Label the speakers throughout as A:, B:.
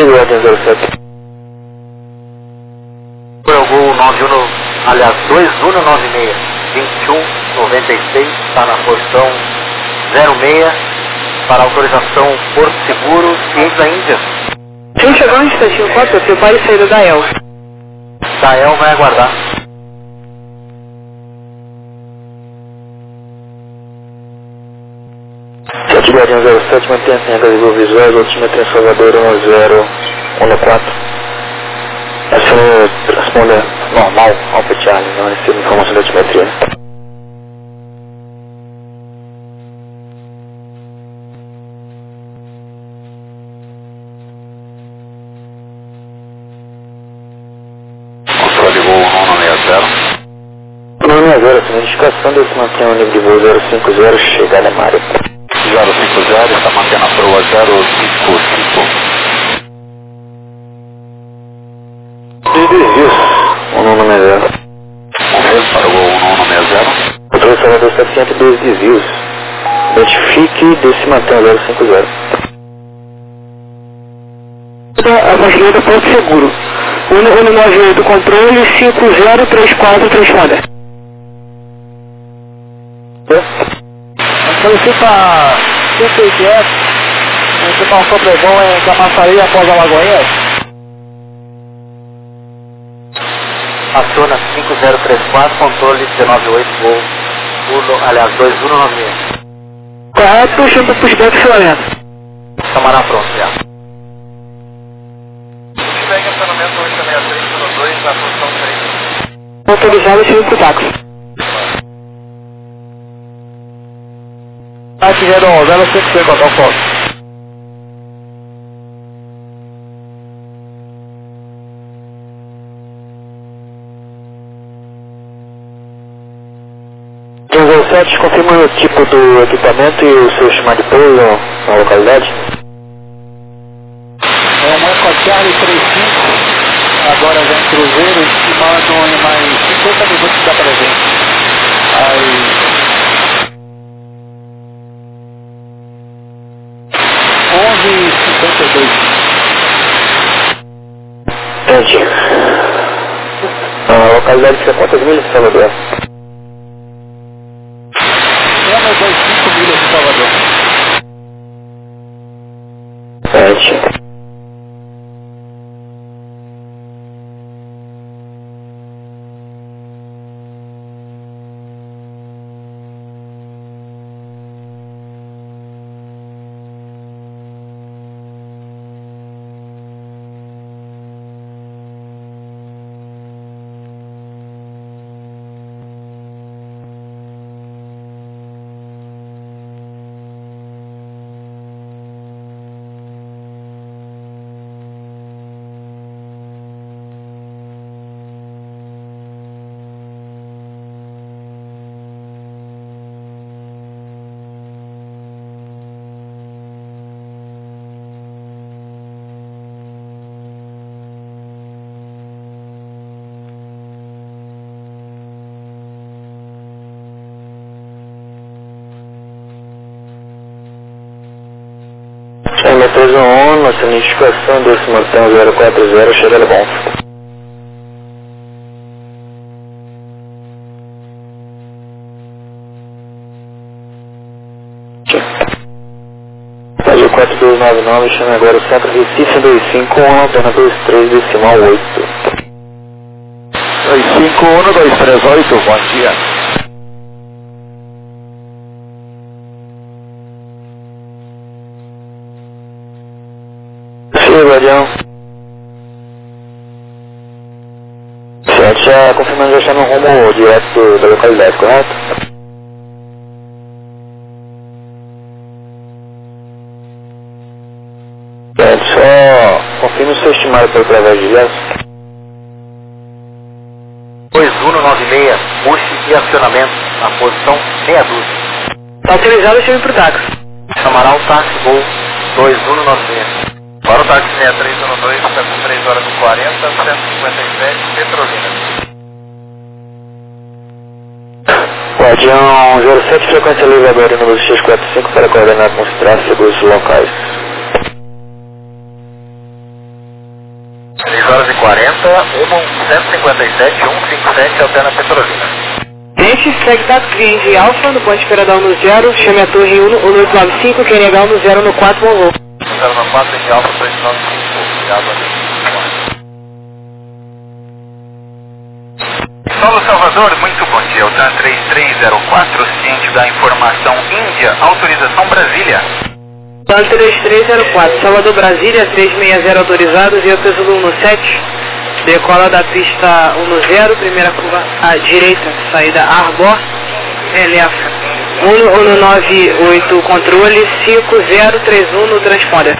A: Guardião 07.
B: É o gol 91, aliás, 2196, 2196, está na posição 06, para autorização Porto Seguro, ciente da Índia.
C: Sim, chegou um instantinho, pode ser, pode sair da El.
B: Da El vai aguardar.
A: Sete Guardião 07, mantém a senha de voo visual, altimetria em Salvador 1014. Acione transponder normal, Alpha Charlie, não recebe informação da altimetria.
B: Controle voo 960.
A: 960, acione indicação de se manter o nível de voo 050, chegada em área.
B: 050, está mantendo a proa 055.
A: Desvios, 190.
B: Confirmo para o voo 160.
A: Controle Salvador 702 desvios. Identifique e se manter 050.
C: A vagileta Porto Seguro. 198, controle 5034 roda.
B: Solicita CPGS, principal sobrevoo em Camaçari após a Lagoinha. Aciona 5034, controle 198, voo, aliás, 2196.
C: Correto, chama para pushback filamento.
B: Camará pronto, já.
D: Pushback acionamento 86302 na posição 3.
C: Autorizado, chama para o táxi.
B: Táxi Redon, 056, control foto.
A: Confirma o tipo do equipamento e o seu chamado de pouso na localidade.
B: É um Eco Charlie 35, agora vem cruzeiro, estimado em mais 50 minutos da presença. Aí... 11h52.
A: Entendi. A localidade fica quantas milhas, Salvador?
B: 25 milhas de Salvador.
A: Entendi. Metrôs 1, nossa identificação desse mantém 040, chegada bom. Rádio 4299, chama agora o Centro Recife 251, antena 23, decimal 8.
B: 251-238, bom dia.
A: Guardião. Certo, já confirmando, já está no rumo direto da localidade, correto? Certo, só confirme o seu estimado pelo através de viagem.
B: 2196, push e acionamento, na posição meia dúzia.
C: Autorizado, chama para o táxi.
B: Chamará o táxi, voo 2196.
D: Para o táxi 6312, está com 3 horas e 40, 157, Petrolina.
A: Guardião 07, frequência livre agora, número 645, para coordenar com os tráfegos locais.
B: 40, 157, 157, alterna Petrolina.
C: Gente, segue tato cliente Alfa, no ponto de espera da 10, chame a torre 1895, quem negar 10 no 4, bom voo.
B: 094 de Alfa 295, obrigado, Solo Salvador, muito bom dia, o TAN 3304, ciente da informação Índia, autorização Brasília.
C: TAN 3304, Salvador Brasília, 360 autorizados e eu peso 17. Decola da pista 10, primeira curva à direita, saída Arbor, Elefa. 1198, controle 5031 no transponder.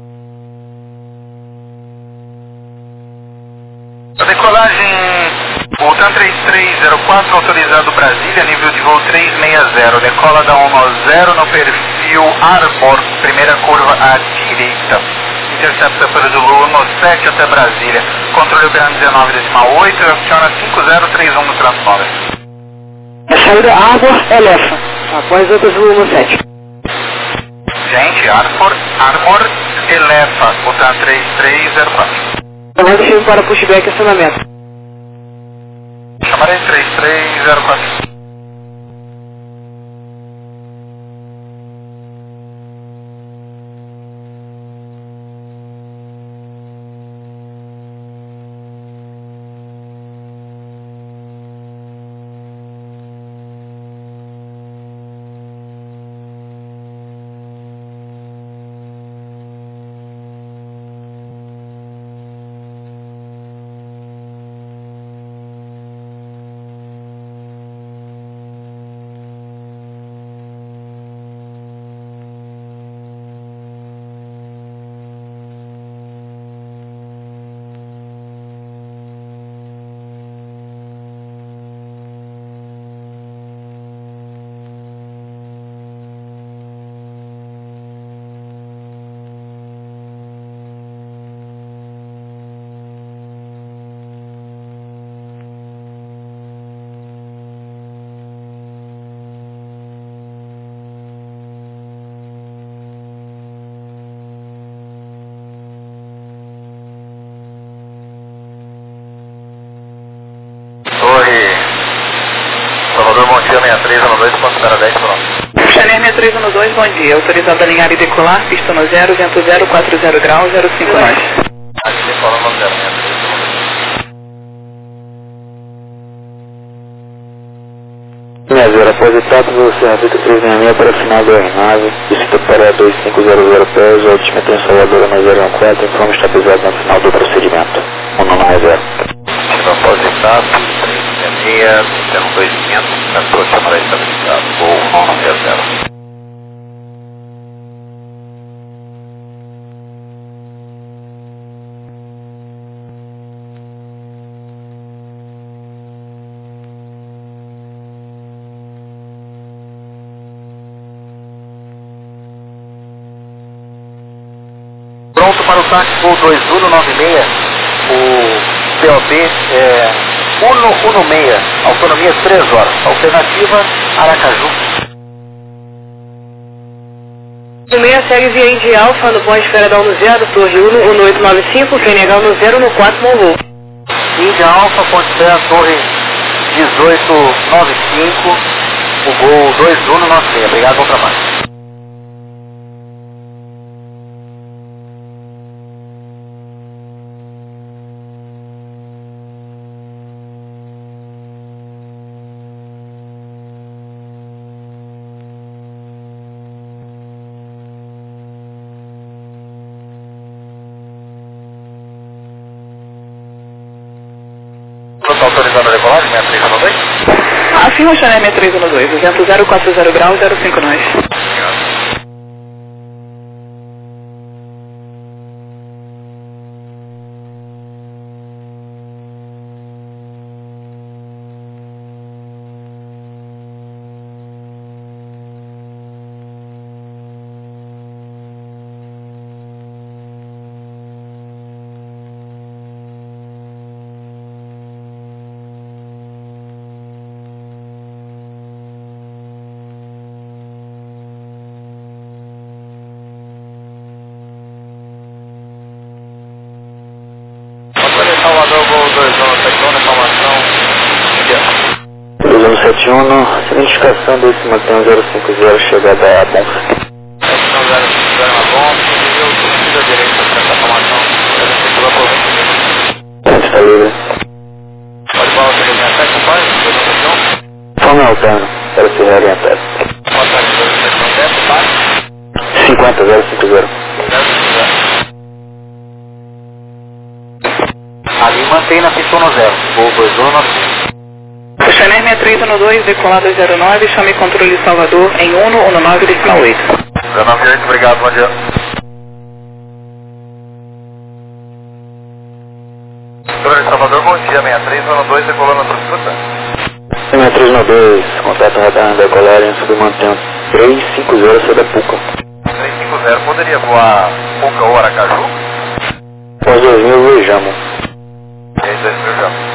B: A decolagem, o TAN 3304, autorizado Brasília, nível de voo 360, decola da 10 no perfil Arbor, primeira curva à direita. Intercepta pelo Zulu 17 até Brasília. Controle operando 19,8 e aciona 5031 no transponder.
C: Saída Arbor, Elefa. Após o Zulu 17.
B: Gente, Arbor, Elefa, o TAN 3304.
C: Comando firme para pushback e acionamento.
B: Chamarei 3304. Torre Salvador, bom dia, 6312, ponto 010, pronto.
C: Chanel 6312, bom dia. Autorizado a alinhar e decolar, pista 0, vento 0, 40 graus, 05 nós.
B: Aqui decola 106312.
A: Após etapa, você habita 366 para o final da aeronave, visita para 2500 pés, altimetria em Salvador 1014, informe estabilizado no final do procedimento. 190.
B: Após etapa, 366, 02500, cantor chamará estabilizado, voo 190. Pronto para o táxi voo 2196, o POB é 116, autonomia 3 horas, alternativa Aracaju.
C: O 6 segue via Indy Alfa, no ponto de espera da 10, torre 1895, quem negar 10 no 4, bom voo.
B: Indy Alfa, ponte de espera, torre 1895, o voo 2196, obrigado, bom trabalho. Está autorizando a decolagem, 6312?
C: Afirma Chanel 6312, vento 0, 40 graus, 05 nós.
A: Uno, identificação desse mantém 050, chegada a Bonfa.
D: 050 na Bonfa, nível sentido à direita para essa formação, deve circular por 20 minutos.
A: Está livre.
D: Pode bola 367, faz, 291.
A: Fome alterno, para ser reorientado.
D: Boa tarde, 267, faz.
A: 50, 050.
B: Ali mantém na pista 10, voo 2195.
C: Chanel 6312, decolar 209, chame controle Salvador em 119 decimal 8.
D: 198, obrigado, bom dia. Controle Salvador, bom dia, 6312, decolando outra escuta.
A: 6312, contato retorno decolar em submantém 350 sobre a Puca.
D: 350, poderia voar Puca ou Aracaju?
A: Pós 2000, vejamos.
D: E aí, 2000 já.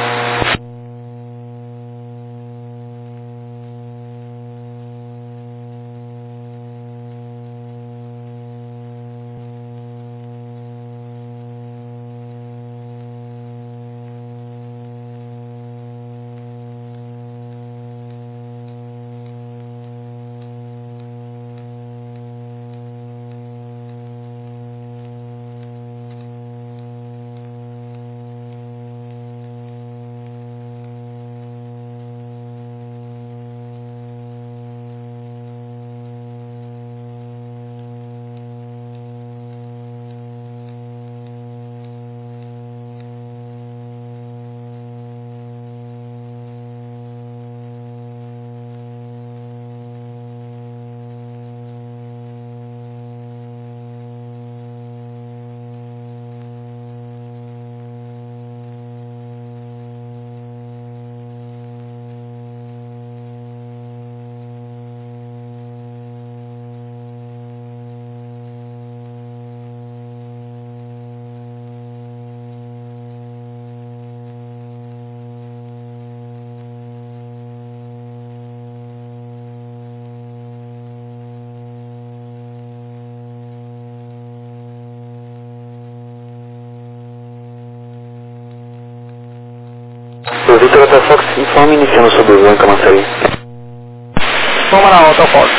A: O Vitor Alta Fox informa iniciando sobre o voo em Camaçari.
C: Vamos na Alta Fox.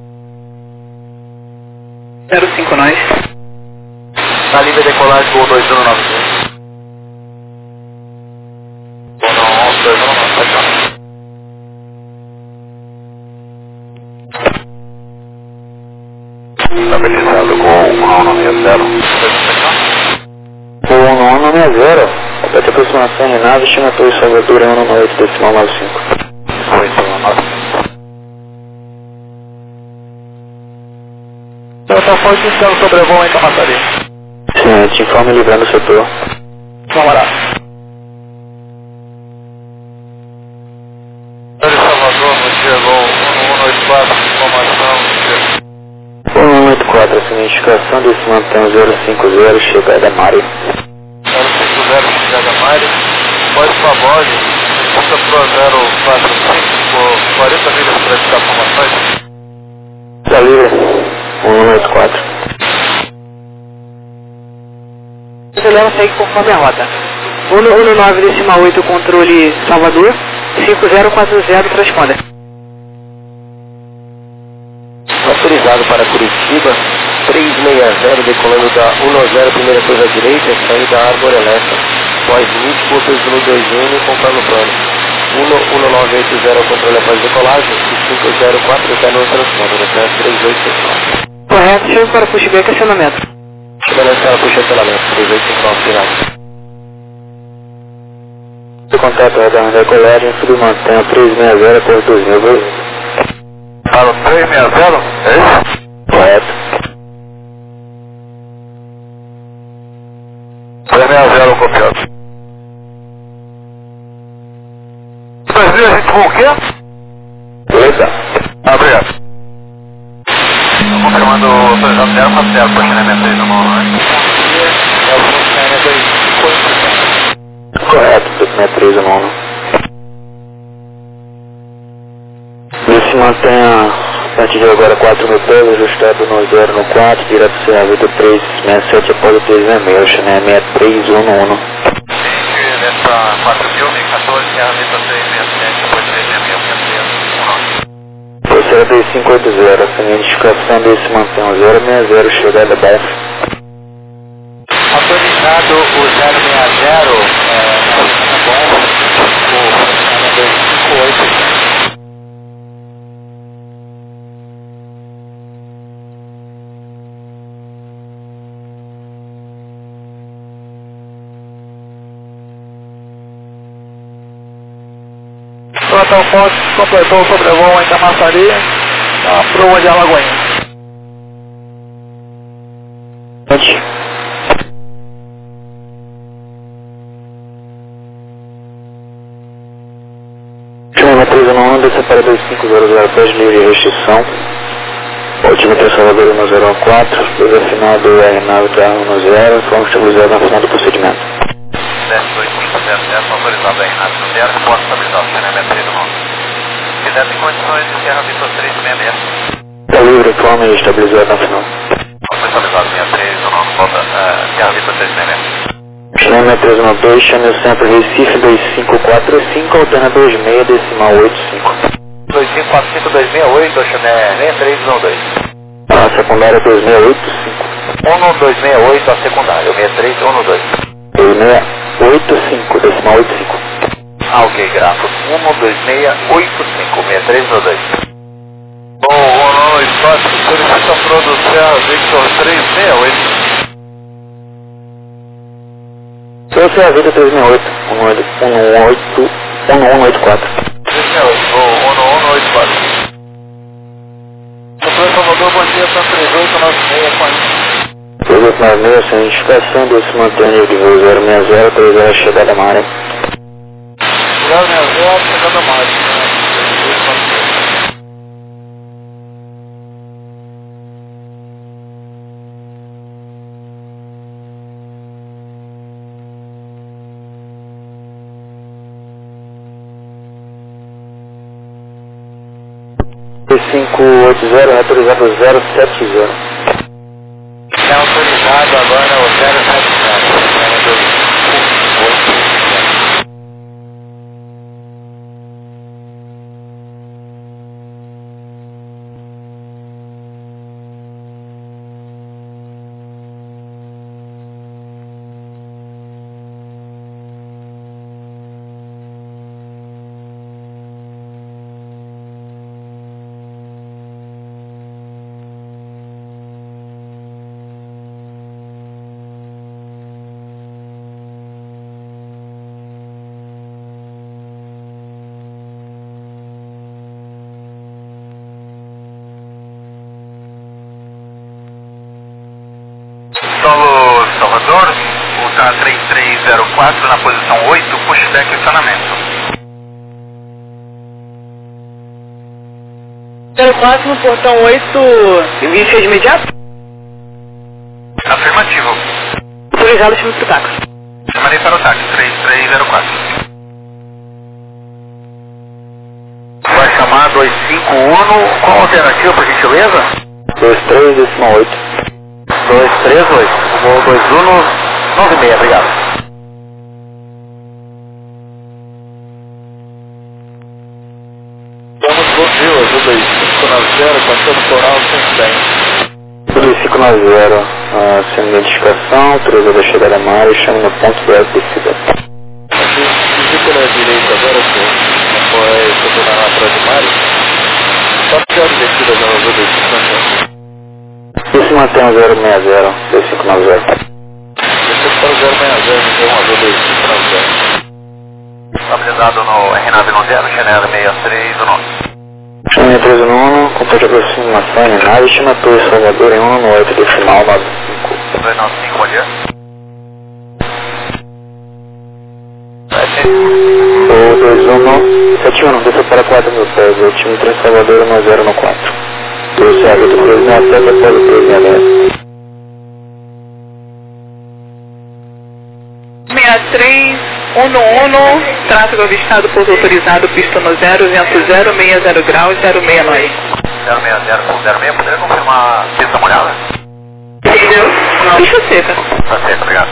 C: 05 nós.
B: Está livre decolagem voo 2195.
D: Vou no 2195, pode chamar. Estabilizado com o 190.
A: O 190, completa aproximação em nave, estimatura de Salvador em 198 decimal 95.
D: Foi, 195.
B: Alta Fox iniciando sobrevoo em Camaçari.
A: Sim, te informe livrando o setor.
B: Vamos lá.
D: Salvador, no dia voo 1184, informação.
A: 184, essa identificação desse mantém 050, chegada a Mário.
D: 050, chegada a Mário. Pode favor, passa pro 045 por 40 milhas para editar informações.
A: Está livre. 184.
C: Acelera, segue conforme a rota. 119 decimal 8, controle Salvador. 5040, transponda.
B: Autorizado para Curitiba, 360 decolando da 10, primeira curva à direita, saída Arbor Elétrica. Pós limite, cursos 121, conforme o plano. 11980, controle após decolagem, e 5040 no transponder, até 3869.
C: Correto, chego para pushback, acionamento.
B: Chegando para puxa acionamento, 3869, final.
A: O contato retorno decolagem, submantém 360 por 2000.
D: Fala 360, é isso?
A: Correto.
D: 360 copiado. 2000 a gente voa o quê?
A: Beleza.
D: Obrigado. Confirmando o 360 para zero, posicionamento aí no mão. É o posicionamento aí.
A: Correto, 6319. Ele se mantenha a partir de agora 4.000 pés, ajustado no 0 no 4, direto Serra Vida 367 após o 366, Chanel 6311.
D: Nessa 4.000, 14, a Vida 367, depois 366,
A: terceira 2580, essa identificação desse mantém o 060, chegada baixa.
B: Autorizado o 060, tá bom, o 258.
D: Plantão Fonte completou o sobrevoo em Camaçari, na proa de Alagoinha.
A: Chama 391, desce para 2500, pés livre de restrição. Altimetria Salvador 104, desafinado R9 da 10, forma estabilizada na final do procedimento.
B: 108.00, autorizado R9 no 0, pode estabilizar o saneamento 391. Se der em condições, encerra a Vitor 366.
A: Está livre, forma e estabilizada na final.
B: Foi estabilizado 63, o nosso volta, encerra a Vitor 366.
A: Chama 312, chame o centro Recife 2545, alterna 26, decimal 85.
B: 2545268, Chané 6312.
A: A secundária 2685.
B: 1268 a secundária, o 6312.
A: 2685, decimal 85.
B: Ah, ok, grafos 12685, 6312.
D: Bom, Ronaldo Espaço, solicita produzir a Victor 368.
A: Você é a vida 368, 1184.
D: 368, bom, 1184. Sofreu Salvador, bom dia, São 3896,
A: 3896, sem identificação, se mantém nível de voo 060, 30, chegada à área.
D: 060, chegada à área.
A: P580, autorizado 070.
B: É autorizado agora o 070. Solo Salvador, ultra 3304 na posição 8, pushback e acionamento.
C: 04 no portão 8, envio imediato?
B: Afirmativo.
C: Autorizado, chame pro táxi.
B: Chamarei para o táxi 3304. Vai chamar 251, qual a alternativa, por gentileza?
A: 23, decimal 8.
B: 238, voo 2196, obrigado.
D: Estamos bom dia, ajuda aí, 590, passando coral
A: 2590, sem identificação, autorizado a chegada à área, chame no ponto do descida.
D: Aqui pela direita agora, senhor, foi separar atrás do Mário. Só que a descida já ajuda aí, 590.
A: Esse mantém o 060, 2590.
D: Esse para o 060, então ajuda aí, 590.
B: Estabilizado no R9 no 0, Chanel 6319.
A: Chame 391, completo de aproximação em nave, chama Torre Salvador em 198, decimal 95.
B: 295, bom dia.
A: Ou 2171, desça para 4.000 pés, o time Trem Salvador 1014. Trouxe a vida 367 após o 360.
C: 6311, tráfego avistado, pouso autorizado, pista no 0, vento 060 graus, 069.
B: 060 com 06, poderia confirmar a pista molhada?
C: Entendeu? Pista seca.
B: Tá certo, obrigado.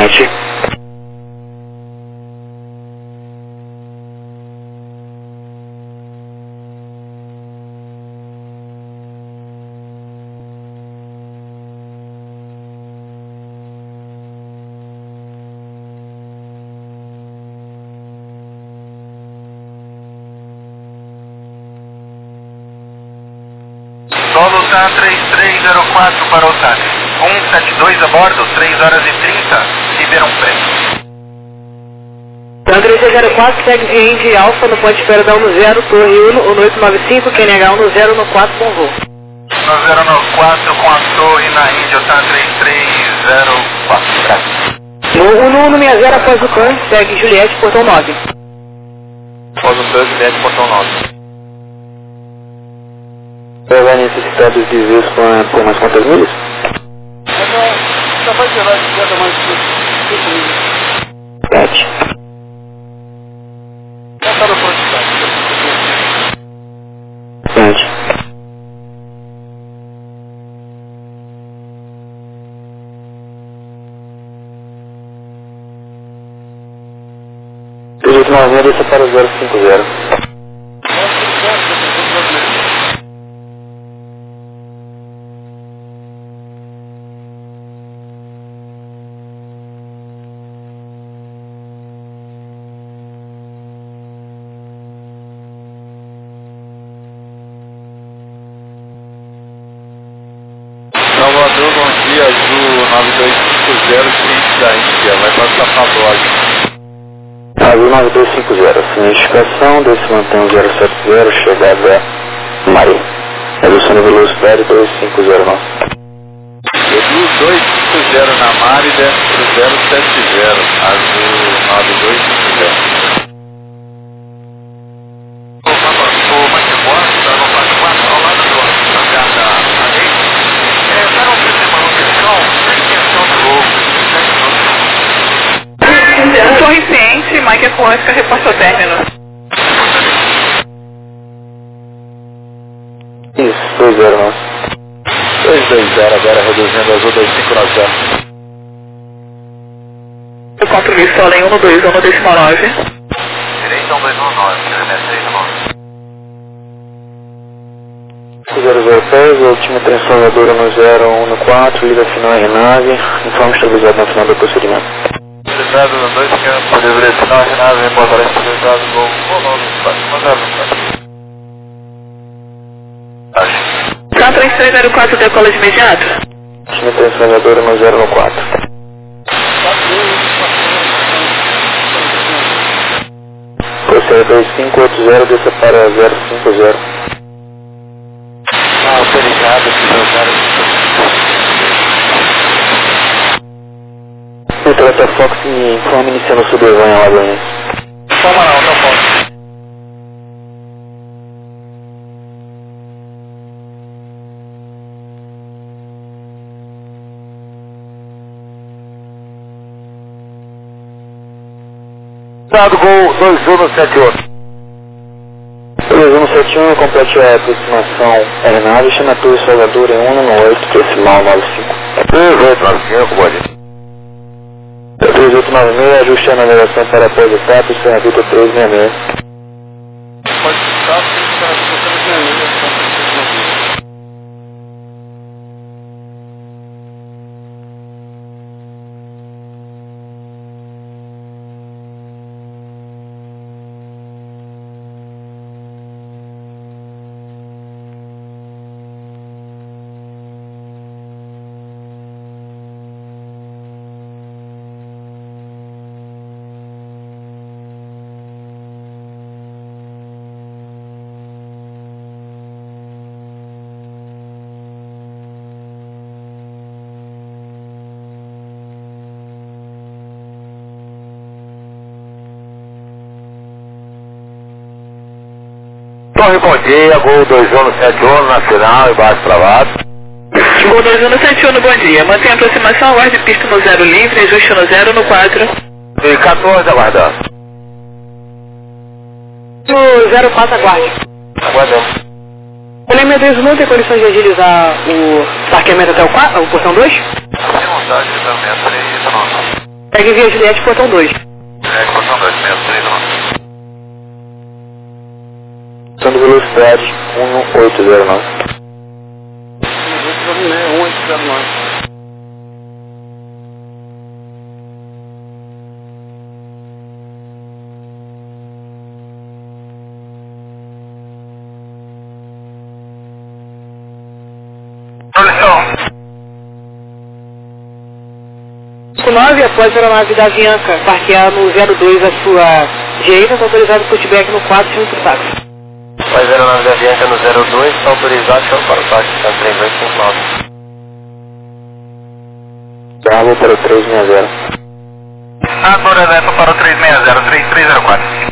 A: Frente.
D: Solo tá 3304 para o táxi. 172 a bordo, 3 horas e 30, Ribeirão Preto.
C: Então 3304, segue de Alfa no ponto de espera da 10, Torre 1, 1895, QNH 10 no 4 com voo.
D: 10 no 4 com a torre na Índia, tá 3304.
C: No 160 após o CAN, segue Juliette, portão 9.
D: Após o trânsito, Juliette, portão 9.
A: Vai necessitar dos desvios por mais quantas milhas?
D: Já vai gerar de queda mais de 5 milhas.
A: 7.
D: Já está na quantidade.
A: 7. Projeto 9 desça para o 050.
D: Salvador, bom dia, Azul 9250, cliente da Índia, vai passar para a bordo.
A: Azul 9250, significação, desse mantém 070, chegada Mari. Redução de velocidade 250 nós.
D: Edu 250 na Mari, desce para o 070, Azul 9250. O Matemor, está no fase 4, ao lado do hangar da Areia. Para um preço de manutenção, sem intenção de louco.
C: Torre Ciente, Mike Ecoântica, reporta ao término.
A: Isso, 20 nós.
D: 220 agora, reduzindo Azul 2590.
C: Eu compromisso só em 121 decimal 9.
D: Direita 1219, quilômetro
A: 003, altímetro transformadora no 014, liga final RNAV, informe estabilizado no final do procedimento.
D: Estabilizado no 2 km, livre final RNAV, reportará estabilizado no
C: 3304, decola de imediato.
A: Altímetro transformadora no 014. Proceda 2580, desça para 050.
D: autorizado,
A: O Toyota Fox me informa iniciando o subvanho lá do
D: Toma não, não pode. Dado gol 2178.
A: 2171, complete a aproximação RNAV, chama a Torre Salvador em 198, decimal 95.
D: 3895, pode.
A: 3896, ajuste a navegação para pós-etapas, ferramenta 366.
D: Pode ficar, tem que Torre, bom dia, gol 2171, nacional, embaixo travado.
C: Gol 2171, bom dia. Mantenha a aproximação, aguarde pista no 0 livre, ajuste no 0 no 4.
D: E 14 aguardando.
C: No 04 aguarde.
D: Aguardando.
C: O Leme não tem condições de agilizar o parqueamento até o portão 2?
D: Tem vontade de também, 3 não.
C: Segue via Juliette, portão 2.
D: Juliette, portão 2, 639.
A: São de velocidade 1809.
D: 1809.
C: Com 9, após a aeronave da Avianca parquear no 02 à sua direita, está autorizado pushback no 4, chama para o táxi.
B: Após a aeronave da Avianca no 02, está autorizado, chama para o táxi, está 3259.
A: Bravo para o 360.
D: Agora leva para o 360, 3304.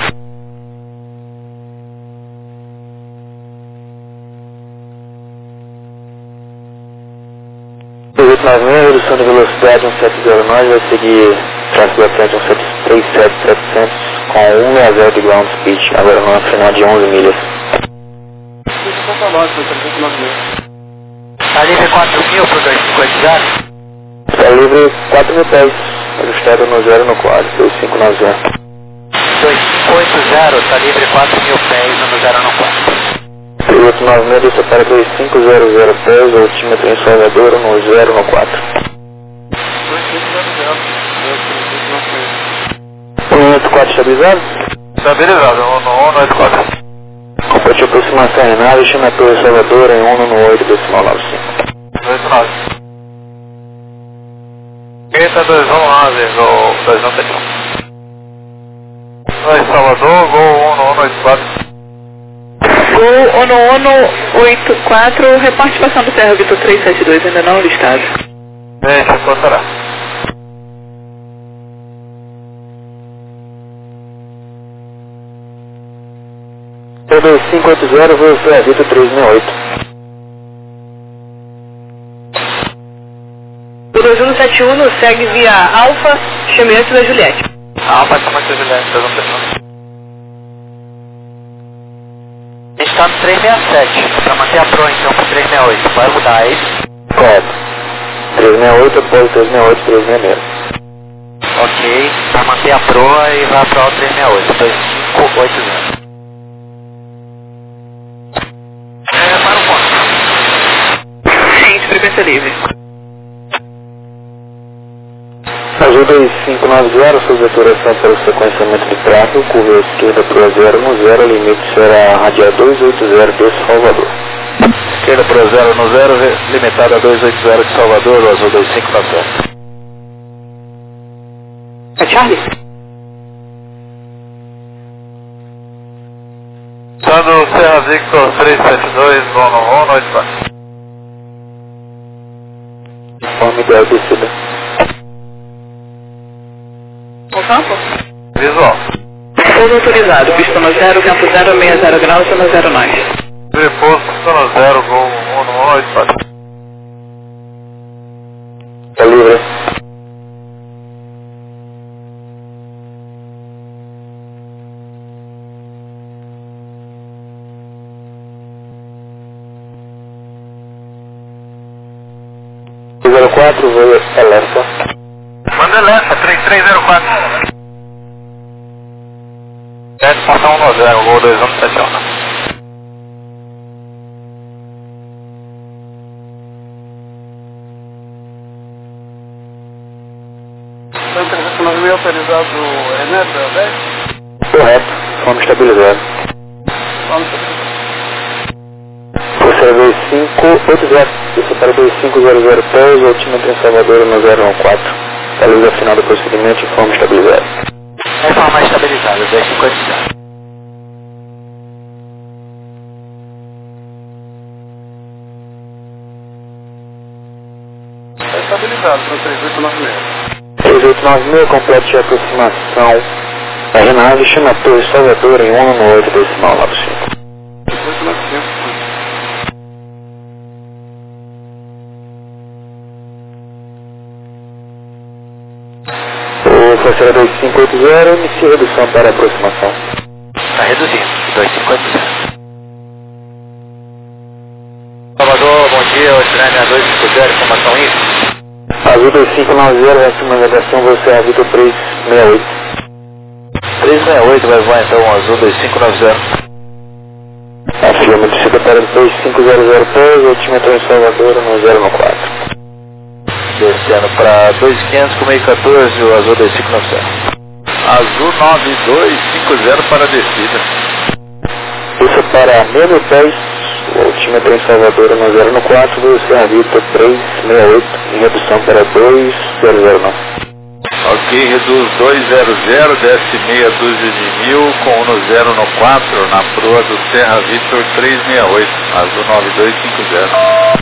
A: 1896, redução de velocidade 1709, vai seguir tráfego da frente 137,700 com 160 de ground speed, agora numa final de 11 milhas.
B: Está livre 4.000 para o 2580?
A: Está livre 4.000 pés, ajustado no 0 no quadro, 2590.
B: 2580, está livre 4.000 pés no 0 no 4.
A: 3896, desça para 2500 pés, altímetro em Salvador no 0 no 4. 184 estabilizado?
D: Estabilizado, 194.
A: Complete aproximação em nave, chama a Torre Salvador em 1 no 8 decimal 95.
D: 29. Eita, 211, Gol 271. Oi, Salvador, Gol 1184.
C: Gol Ono 84, reporte passando terra Vitor 372, ainda não listado.
D: Deixa eu contar.
A: P2580, você é Vitor 368.
C: O 2171 segue via Alfa, chamamento da Juliette.
D: Alfa, chamamento da Juliette, 271.
B: Está no 367, para manter a Pro então para 368, vai mudar, é isso?
A: Correto. 368, após 368, 366.
B: Ok, para manter a Pro e vai para o 368, 2580. Para o ponto.
C: Sim, frequência livre.
A: Azul 2590, sua deturação para o sequenciamento de tráfego, curva esquerda para 0 no 0, limite será radial 280 de Salvador.
D: Esquerda para 0 no 0, limitada a 280 de Salvador, Azul 2590.
C: É Charlie?
D: Sando Serra Victor 372, Bono 194.
A: Forma ideal descida.
C: No campo?
D: Visual.
C: Pouso autorizado, pista no 0, vento 060 graus, no 0 nós.
D: Reposto, Sano 0, Gol 194.
A: Está livre. Número 4, voo alerta.
D: Manda alerta, 3304. 7.190, Gol 2171. Então, 309 autorizado Renato, 10?
A: Correto, forma estabilizada.
D: Vamos.
A: Você é 2580, você para 2500 pés, altímetro em Salvador no 014. A luz da final do procedimento em forma estabilizada.
B: É forma estabilizada, 250.
D: Está estabilizado, são 3896.
A: 3896, complete a aproximação. A aeronave chama a Torre Salvador em 1 no 8 decimal 95.
D: 3895.
A: O Forceira 2580, inicia redução para aproximação.
B: Está reduzindo, 250. Salvador, bom dia, Oceania 250, informação isso.
A: Azul 2590, essa navegação, você é Vitor 368.
B: 368 vai voar então, Azul 2590.
A: Afirma, descida para 2500 pés, altimetro em Salvador, no 014.
B: Descendo para 2500 com meio 14, o Azul 2590.
D: Azul 9250 para a descida.
A: Isso para 1000 pés, o altímetro em Salvador, no 014, você é Vitor 368, em redução para 2009.
D: Ok, reduz 200, desce meia dúzia de 1000 com 10 no 4 na proa do Serra Vitor 368, Azul 9250.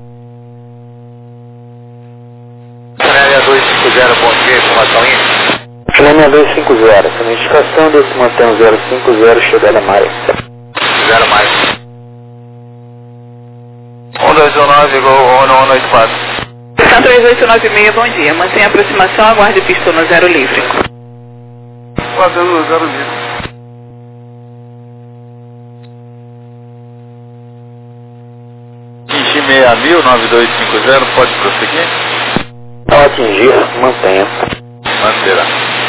B: Canalha 250, bom dia, informação aí.
A: Canalha 250, essa notificação desse mantém 050, chegada a Maia.
B: 0 mais. 1219, igual 1184.
C: São 3896, bom dia. Mantenha a aproximação, aguarde pista no 0 livre.
D: Fazendo no 0 livre. Atingir 6000, 9250, pode prosseguir?
A: Ao atingir, mantenha.
D: Manterá.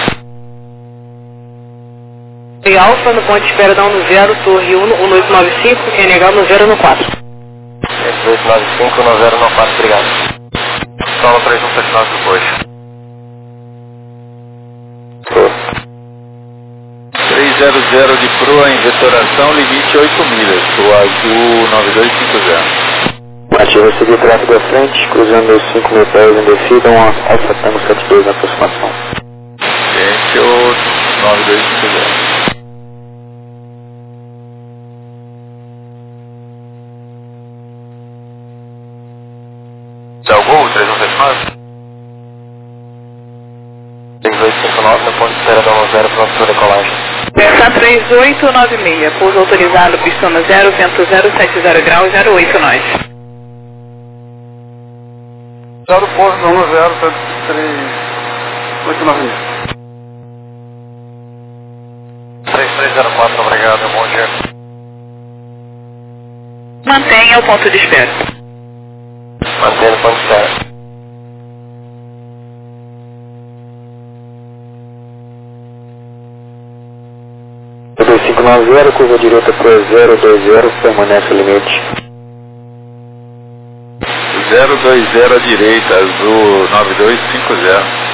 C: E Alfa, no ponto de espera da 10, Torre 1895, quem negar no 014.
B: 1895, 1094, obrigado. Solo 3179 do Coxa.
D: 300 de proa em vetoração, limite 8 milhas, o Azul 9250.
A: Ativa o seguir tráfego à frente, cruzando os 5.000 pés em descida, Alfa Tango 72 na aproximação.
D: Gente, o 9250.
B: Salgou 379? 3859, no ponto de espera da 10, pronto para decolagem.
C: Está 3896, pouso autorizado, pista no 0, vento 070 graus, 08 nós.
D: Zero posto 10, 3896.
B: 3304, obrigado, bom dia.
C: Mantenha o ponto de espera.
B: Mantendo o ponto de espera.
A: O 2590, curva direita para 020, permanece o limite.
D: 020 à direita, Azul 9250.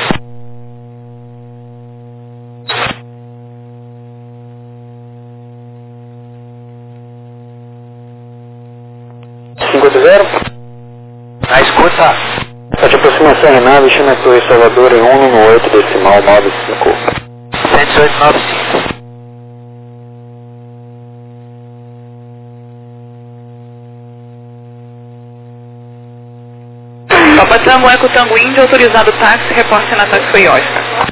B: Na escuta.
A: A de aproximação em nave, chama a Torre Salvador em 1 no 8 decimal 95.
B: 10895.
C: Papa Tango Eco Tango Índio, autorizado táxi, reporte na táxi Oscar.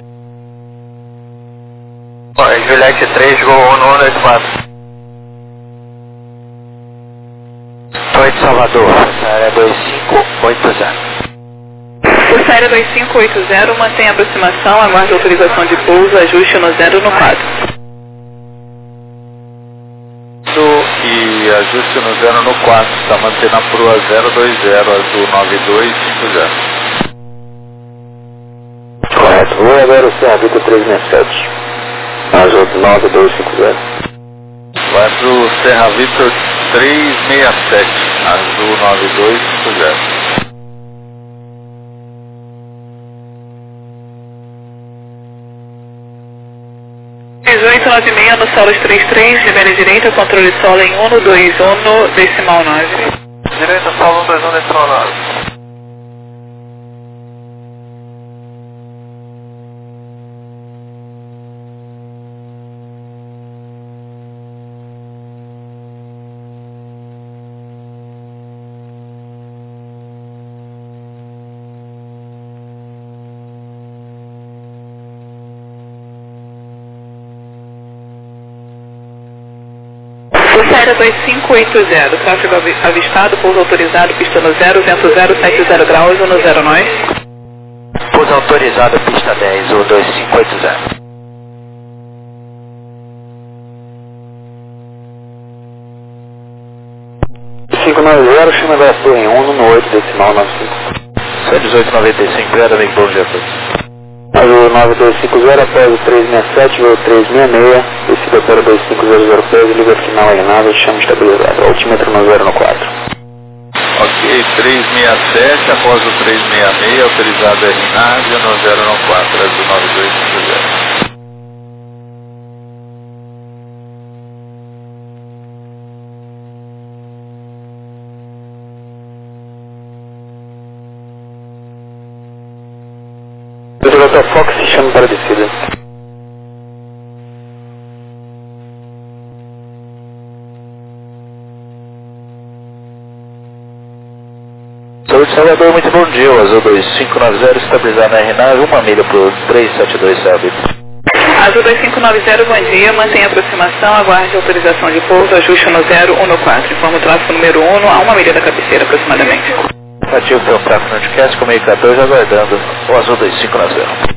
B: Juliette 3, Gol 1184. Torre de Salvador, área 2580.
C: Força Aérea 2580, mantém a aproximação, aguarde autorização de pouso, ajuste no 0 no 4.
D: E ajuste no 0 no 4, está mantendo a proa 020, Azul 9250.
A: Correto. Vou agora o Serra Vitor 367. Azul 9250.
D: Vai para o Serra Vitor 367, Azul 9250.
C: 3896 no Solos 33, libere direita, controle solo em 121, decimal 9.
B: Direita, solo 121, decimal 9.
C: Força Aérea 2580, tráfego avistado, pouso autorizado, pista no 0, vento 070 graus, no 0 nós.
B: Pouso autorizado, pista 10, o 2580.
A: chama da torre em 1 no 8 decimal 95. 1895, bem bom dia a todos.
B: Azul 9250, após o 367, voo 366, descida para 2500 peso, liga final em nave, chama estabilizado, altímetro no 0 no 4.
D: Ok, 367, após o 366, autorizado RNAV no 0 no 4, Azul 9250.
B: Delta Fox, chama para descida.
A: Saúde Salvador, muito bom dia. O Azul 2590 estabilizado na RNAV, 1 milha por 372, sabe?
C: Azul 2590, bom dia. Mantenha a aproximação, aguarde a autorização de pouso, ajuste no 0, 1 no 4. Informa o tráfego número 1 a 1 milha da cabeceira aproximadamente.
A: Ativo pelo tráfego Nordcast, comunicadores aguardando o Azul 2590.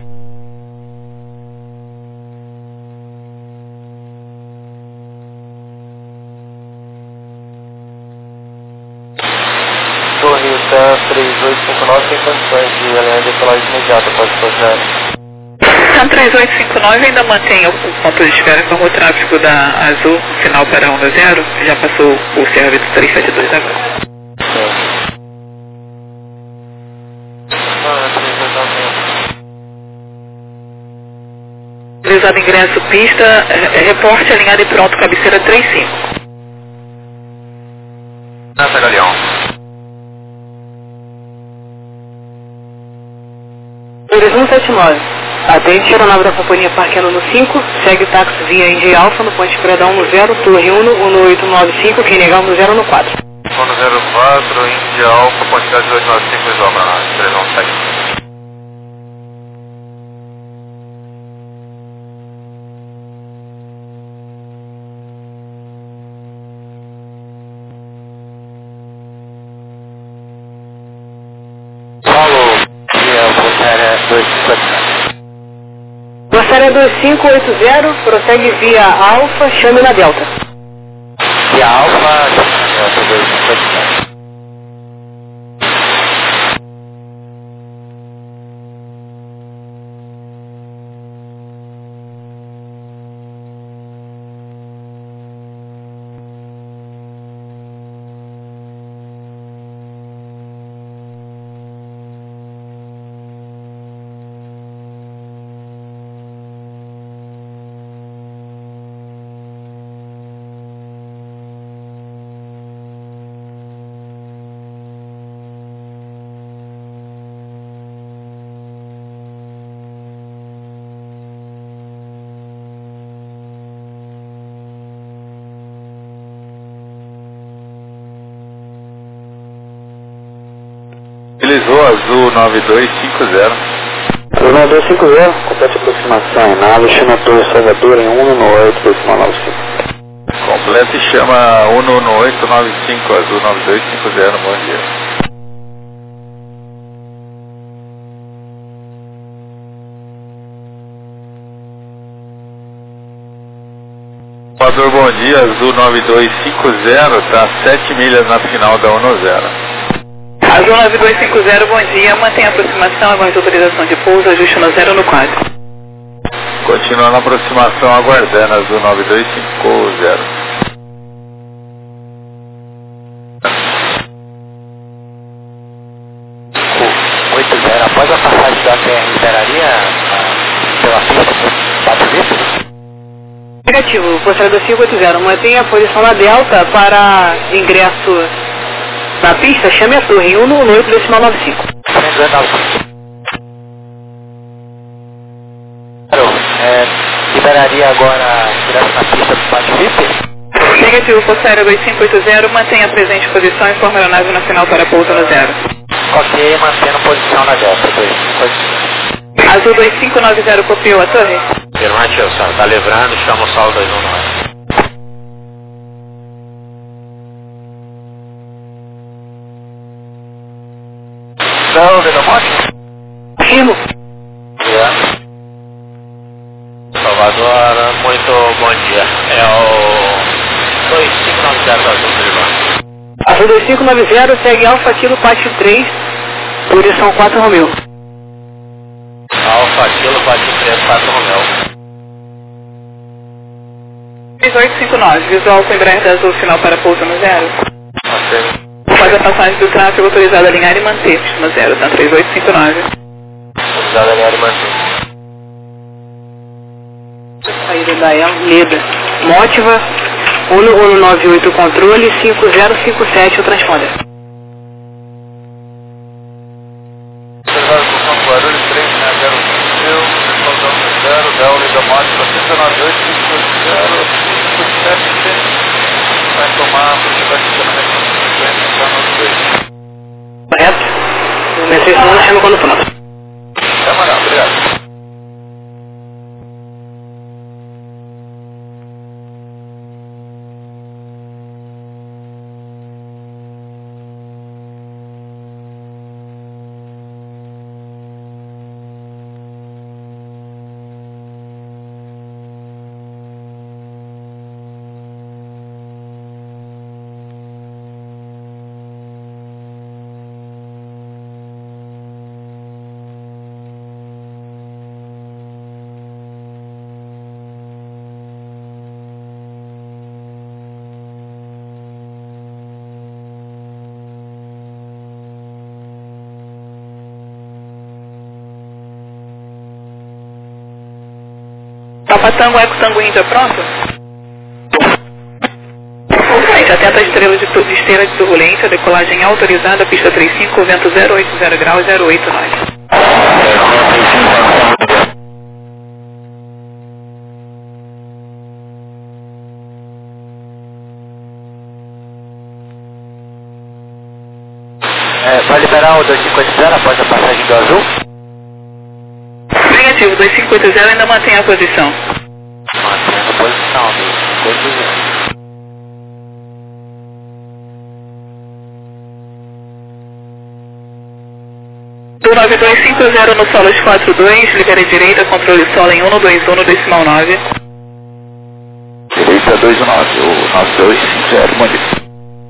B: Torre Céu 3859 tem condições de alinhar decolagem imediata após o projeto.
C: Cam 3859 ainda mantém o ponto de espera como o tráfego da Azul, final para 1 no 0, já passou o Sierra Vitor 372 agora. Utilizado ingresso pista, reporte alinhado e pronto, cabeceira 35.
B: Nata Galeão.
C: Turismo 79. Atende aeronave da companhia parqueando no 5, segue táxi via Indy Alpha no ponte Preda 1 no 0, Torre 1 no 895, quem negar no 0 no 4.
B: 1 no 04, Indy Alpha, quantidade de 895, isóbra na 317.
C: Passaria 2580, prossegue via Alfa, chame na Delta.
B: Via Alfa, Delta 2580.
D: Utilizou Azul 9250.
B: Azul 9250, complete aproximação em nave, chama Torre Salvador em 1 no 8, decimal 95.
D: Completa e chama 1 no 895, Azul 9250, bom dia. Salvador, bom dia, Azul 9250, está 7 milhas na final da 1 no 0.
C: Azul 9250, bom dia. Mantenha a aproximação, aguarde a autorização de pouso, ajuste no 0 no 4.
D: Continuando a aproximação, aguardando, Azul 9250.
B: Após a passagem da TR, liberaria pela pista para o
C: Negativo, posterior 580, mantenha a posição na Delta para ingresso na pista, chame a torre 1 no 8, decimal 95.
B: Liberaria agora direto na pista do Pacific?
C: Negativo, posterior 2580, mantenha a presente posição e informa a aeronave nacional para pouso no 0.
B: Ok, mantendo posição na Delta, 2580.
C: Azul 2590, copiou a torre?
B: Afirmativo, está livrando, chama o solo 219. Então, Vedamonte?
C: Afirmo.
B: Salvador, muito bom dia. É o 2590 Azul Tribano.
C: Azul 2590, segue Alfa Kilo Pátio 3, Informação 4 Romeu.
B: Alfa Kilo 4 Romeu.
C: 3859, visual com embreagem azul, sinal para pouso no 0. Faz a passagem do tráfego autorizado a alinhar e manter, no 0, tá 3859.
B: Autorizado a alinhar e manter.
C: Saída da Leda. Mótiva 1198 controle 5057 o transponder.
D: Guarulhos 3605, respondão no 0, Delta da Mótica 598-550-577, vai tomar a funcionamento de frequência para nós dois.
C: Correto? O Mercedes não chama quando pronto.
D: Camarada, obrigado.
C: Papa Tango, Eco Tango Índia, pronto? Frente, atenta a esteira de turbulência, decolagem autorizada, pista 35, vento 080 graus, 089.
B: Vai liberar o 2580 após a passagem do azul?
C: Negativo, 2580 ainda mantém a posição.
B: Mantém a posição, amigo.
C: 9250 no Solos 42, libera direita, controle solo em 121 decimal 9.
D: Direita 29, o 9250, bonito.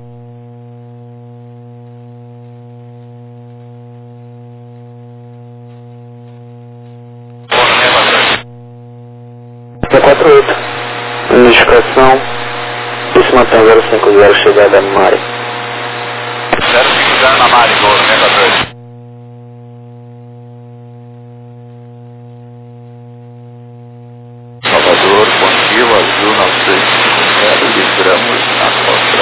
A: Identificação, isso mantém 050, chegada no Mari.
D: 050 na Mari, gol, 62. Salvador, Pontivo, Azul, 9650, livramos na costa.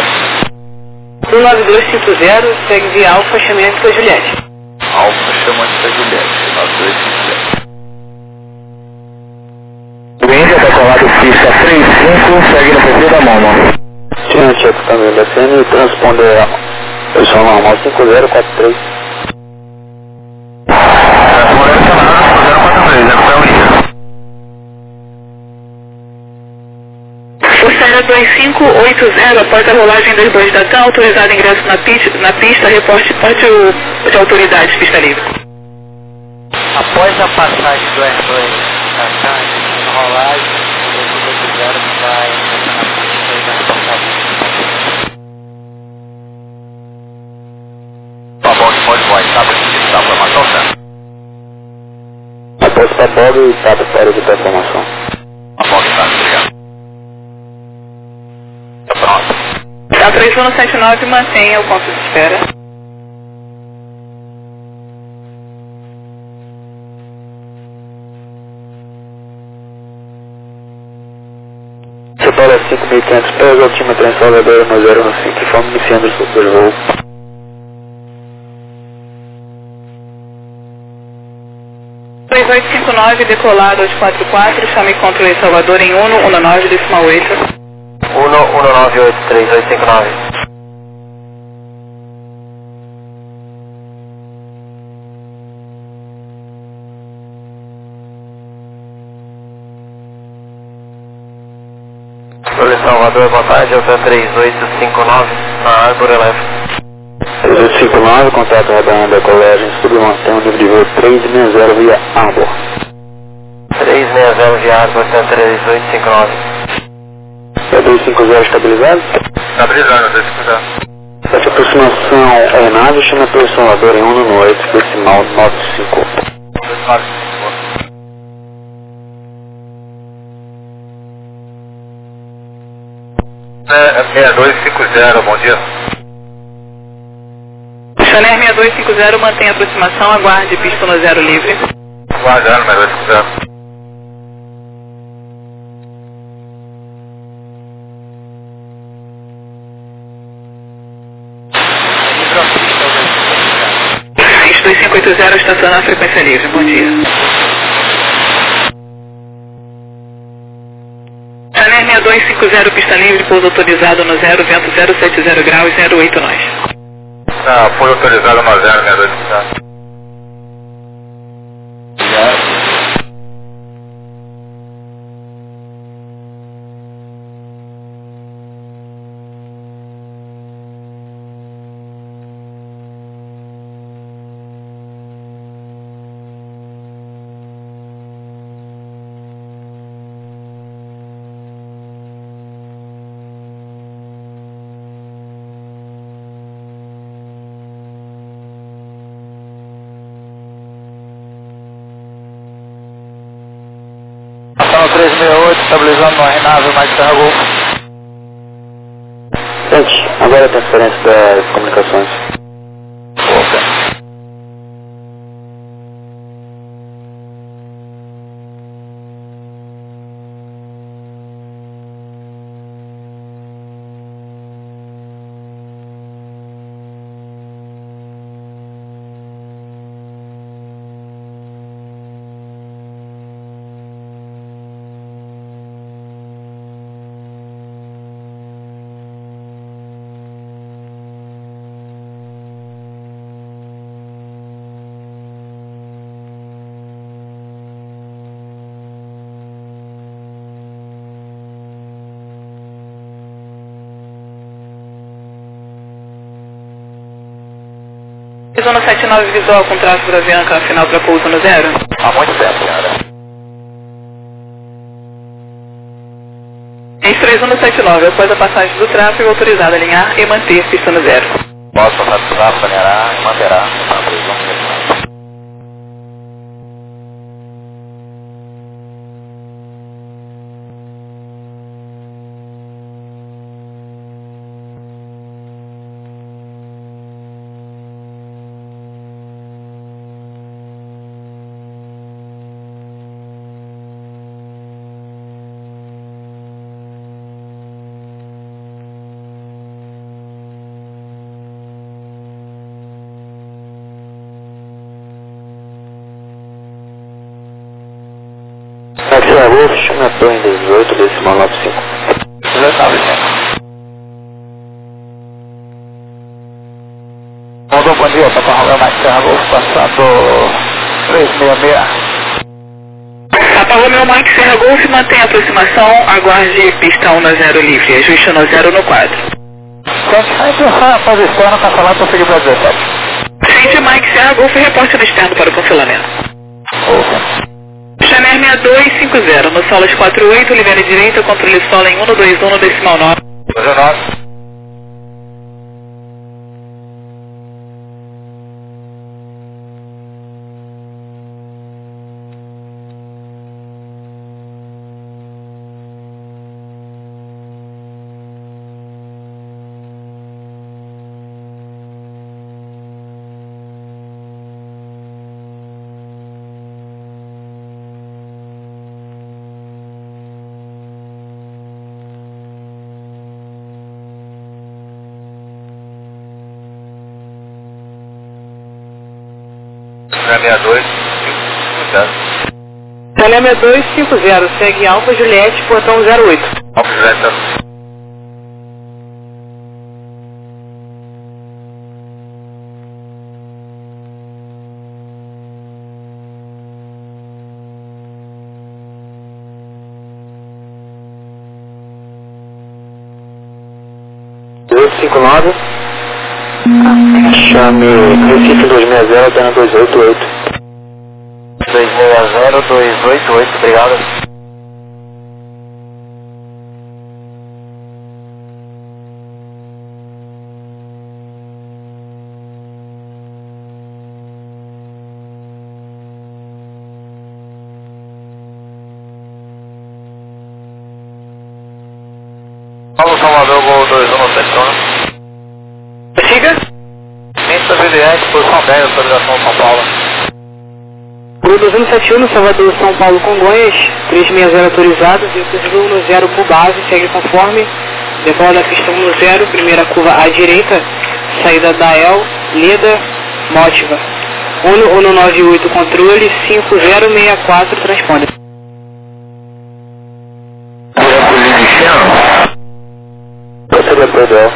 C: 19250, segue via Alfa, chamamento para Juliette.
D: Alfa, chamamento para Juliette, 9250.
A: Índia, decolado pista 35, segue no perfil da mão, mano. Tinha cheque também da CN e transponder posição normal 5043.
D: Transponder chamada 5043, é para o Índia.
C: Forçaira 2580, após a rolagem das 2 da TAM, autorizado ingresso na pista, reporte de autoridades, pista livre.
B: Após a passagem do R2 da TAM, rolagem, o 2580 vai entrar na pista e vai reportar.
D: Tá bom, pode sabe que está a formação, certo?
A: Após para Bob e para fora de transformação.
D: Tá bom, tá, obrigado. Pronto.
C: Tá 3179, mantenha o ponto de espera.
A: Separa 5.500 pés, altímetro em Salvador, no 015, informe iniciando o supervoo.
C: decolado aos 44, chame controle Salvador em 119 decimal 8.
B: 11983, 839. Salvador, boa tarde, Alta 3859, na Arbor Eleven.
A: 3859, contato rodando a colagem, submantém o nível de voo 360 via Arbor.
B: 360 via Arbor, 3859.
A: É 250 estabilizado?
D: Estabilizado, 250.
A: Essa aproximação é nave, chama pelo Salvador em 198, decimal 95.
D: 6250, bom dia.
C: Chanel 6250, mantém a aproximação, aguarde pista no 0 livre.
D: Aguardando, 6250.
C: Pista 2580, estacionar a frequência livre, bom dia. Chanel 6250, pista livre, pouso autorizado no 0, vento 070 graus, 08 nós.
D: Foi autorizado no 0, 6250. Ação 368, estabilizando no Renave, Mike Serra Golf.
A: Gente, agora a transferência das comunicações.
D: Ok.
C: Zona 79 visual com tráfego da Avianca, final para pouso no 0.
D: Há muito tempo, senhora.
C: 3179, após a passagem do tráfego, autorizado a alinhar e manter pista no 0.
D: Posso passar do tráfego, planeará e manterá. Tá, 3179.
A: Mike Serra Golf, chama em 18, decimal 95.
D: 19, Mandou bom dia, tá para o Mike Serra Golf, passando 366.
C: Papa Romeo Mike Serra Golf, mantém a aproximação, aguarde pista 1 no 0 livre, ajuste no 0 no quadro.
D: Gente, essa posição no cancelado para seguir para 17.
C: Frente Mike Serra Golf, reporte no externo para o cancelamento.
D: Ok.
C: Chanel 6250, no solas 48, libere direita, controle solo em 121 no decimal 9.
D: 19. Chanel
C: 6250, segue Alfa Juliette, portão 08.
D: Alfa Juliette.
A: Chame Recife 260, dando 288.
B: 260, 288, obrigado.
D: Salvador, Gol 2171.
C: Siga.
D: Pista VDS, posição 10, autorização São Paulo.
C: Gol 2171, Salvador, São Paulo, Congonhas, 360 autorizados e o preço 10 por base, segue conforme. Decola da pista 10, primeira curva à direita, saída da El, Leda, Mótiva. 1198, controle, 5064, transponder.
A: Você depois dela.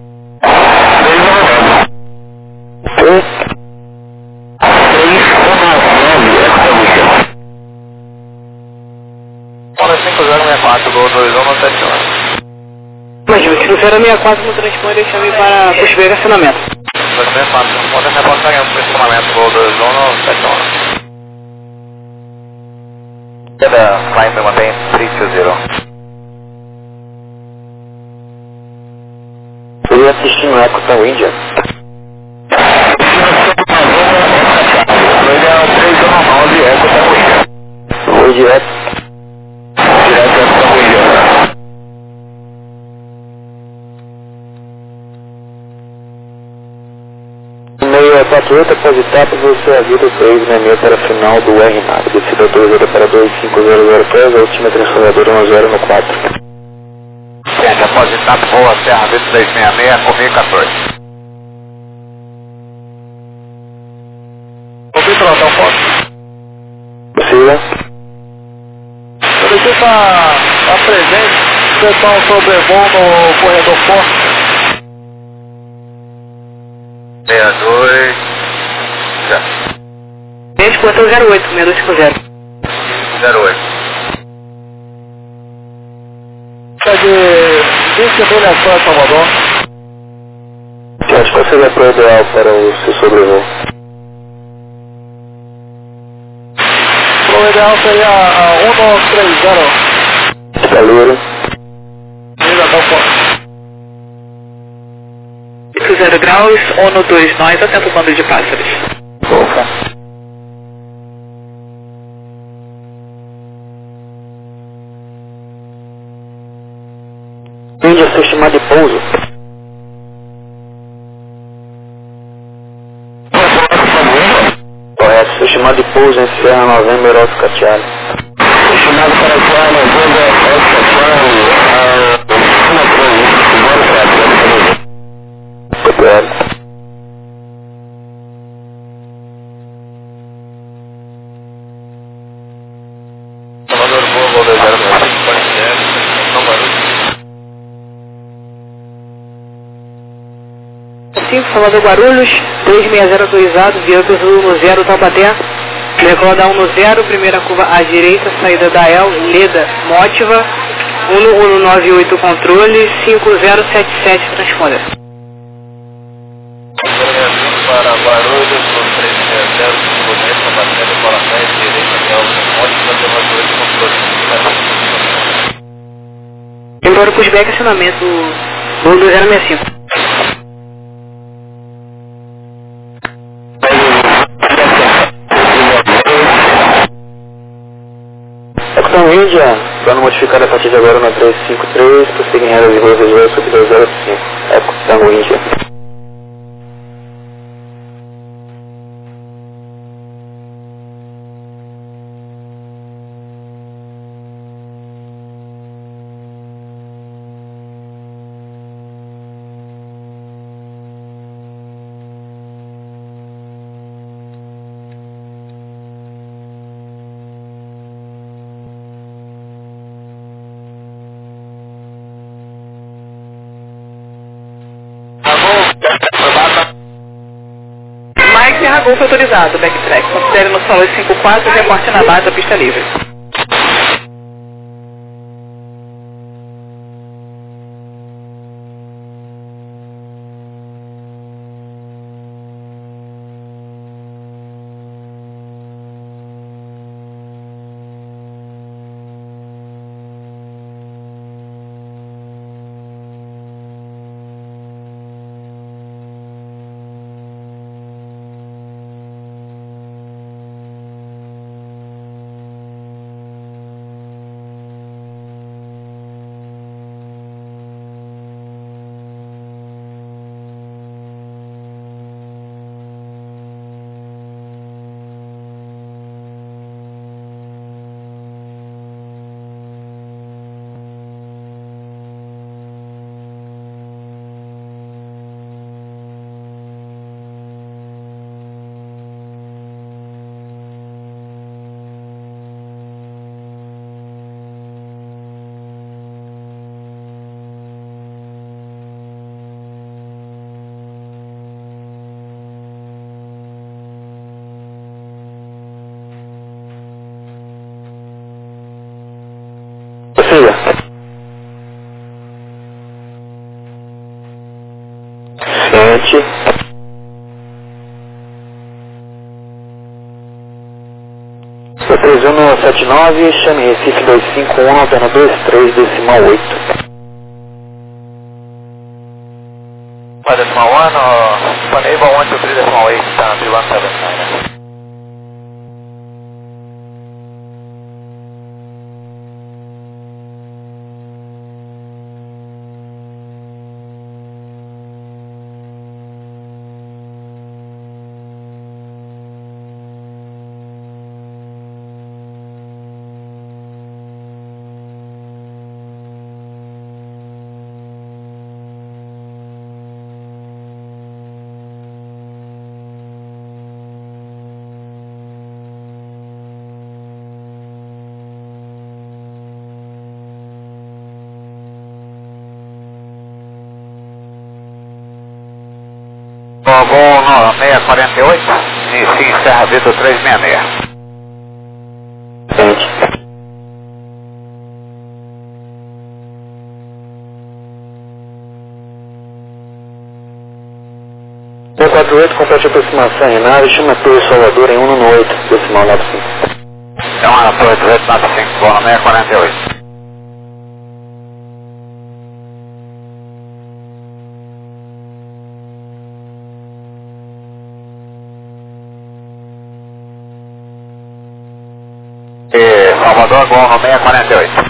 D: Olha 5064, Gol 2171.
C: Imagina, se no 064 no transponder, chame para possível estacionamento.
D: 064, transponder, reporta ganhando posicionamento, Gol 2171. Queda, climb, mantém 320.
A: Ele assistindo Eco São Índia.
D: Legal, 319, Eco São Índia.
A: Vou direto.
D: Direto Eco São Índia.
A: 648, após etapa, você avisa 366 para a final do RNAC. Descida autorizada para 25000 pés, a altímetro Salvador 10 no 4.
D: Gente, após etapa, boa, Serra Vitor 366, comigo 14. Ouvi trocar um pouco.
A: Possível?
D: Você está presente, vocês estão sobrevoo no corredor forte. 62, já.
C: 10, portão 08, 6250.
D: 08. De 20 milhas Salvador.
A: Gente, qual seria a prova ideal para o seu sobrevoo?
D: O ideal seria a 130.
A: Escalura.
D: Ligação forte.
C: 0 graus, 129, nós atento o bando de pássaros.
A: Opa. Índia, seu estimado de pouso. Correto, seu estimado de pouso em Serra Novembro, Erótica Charlie. Estimado para Serra Novembro, Erótica Charlie, correto.
D: Salvador, boa, Gol 2065, São Barulho.
C: 5, Salvador Guarulhos, 360 autorizado, via no 0, Taubaté. Decola da 10, primeira curva à direita, saída da El, Leda, Mótiva. 1198, controle, 5077, transponder.
D: Para Guarulhos, com 360, Bonito, batendo para frente, direita, Mel, Mótica, 98, controle.
C: Embora pushback, acionamento do 2065.
A: Ecotão Índia, plano modificado a partir de agora na 353, prossegue em reta de rua visual sobre 205. Ecotão Índia.
C: Mike Serra Golf autorizado, backtrack. Considere no solo 54 e reporte na base da pista livre.
A: Tente. Sou 3179, chame Recife 251, alterna 23, decimal 8.
B: Decimal 1, Paneva 123 decimal 8, tá, 3179. Voo 648, inicia Serra Vitor 366.
A: Tente. 148, complete a aproximação em nave, chama Torre Salvador em 198, decimal 95.
B: É uma Torre 395, voo 648. Salvador, voo 648.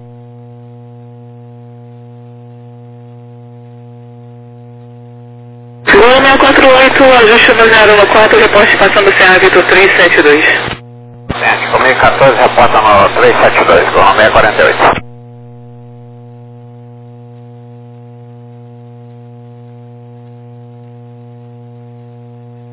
C: Voo 648, ajuste no 014, reporte passando Serra Vitor 372.
B: Comigo 14, reporta no 372, voo 648.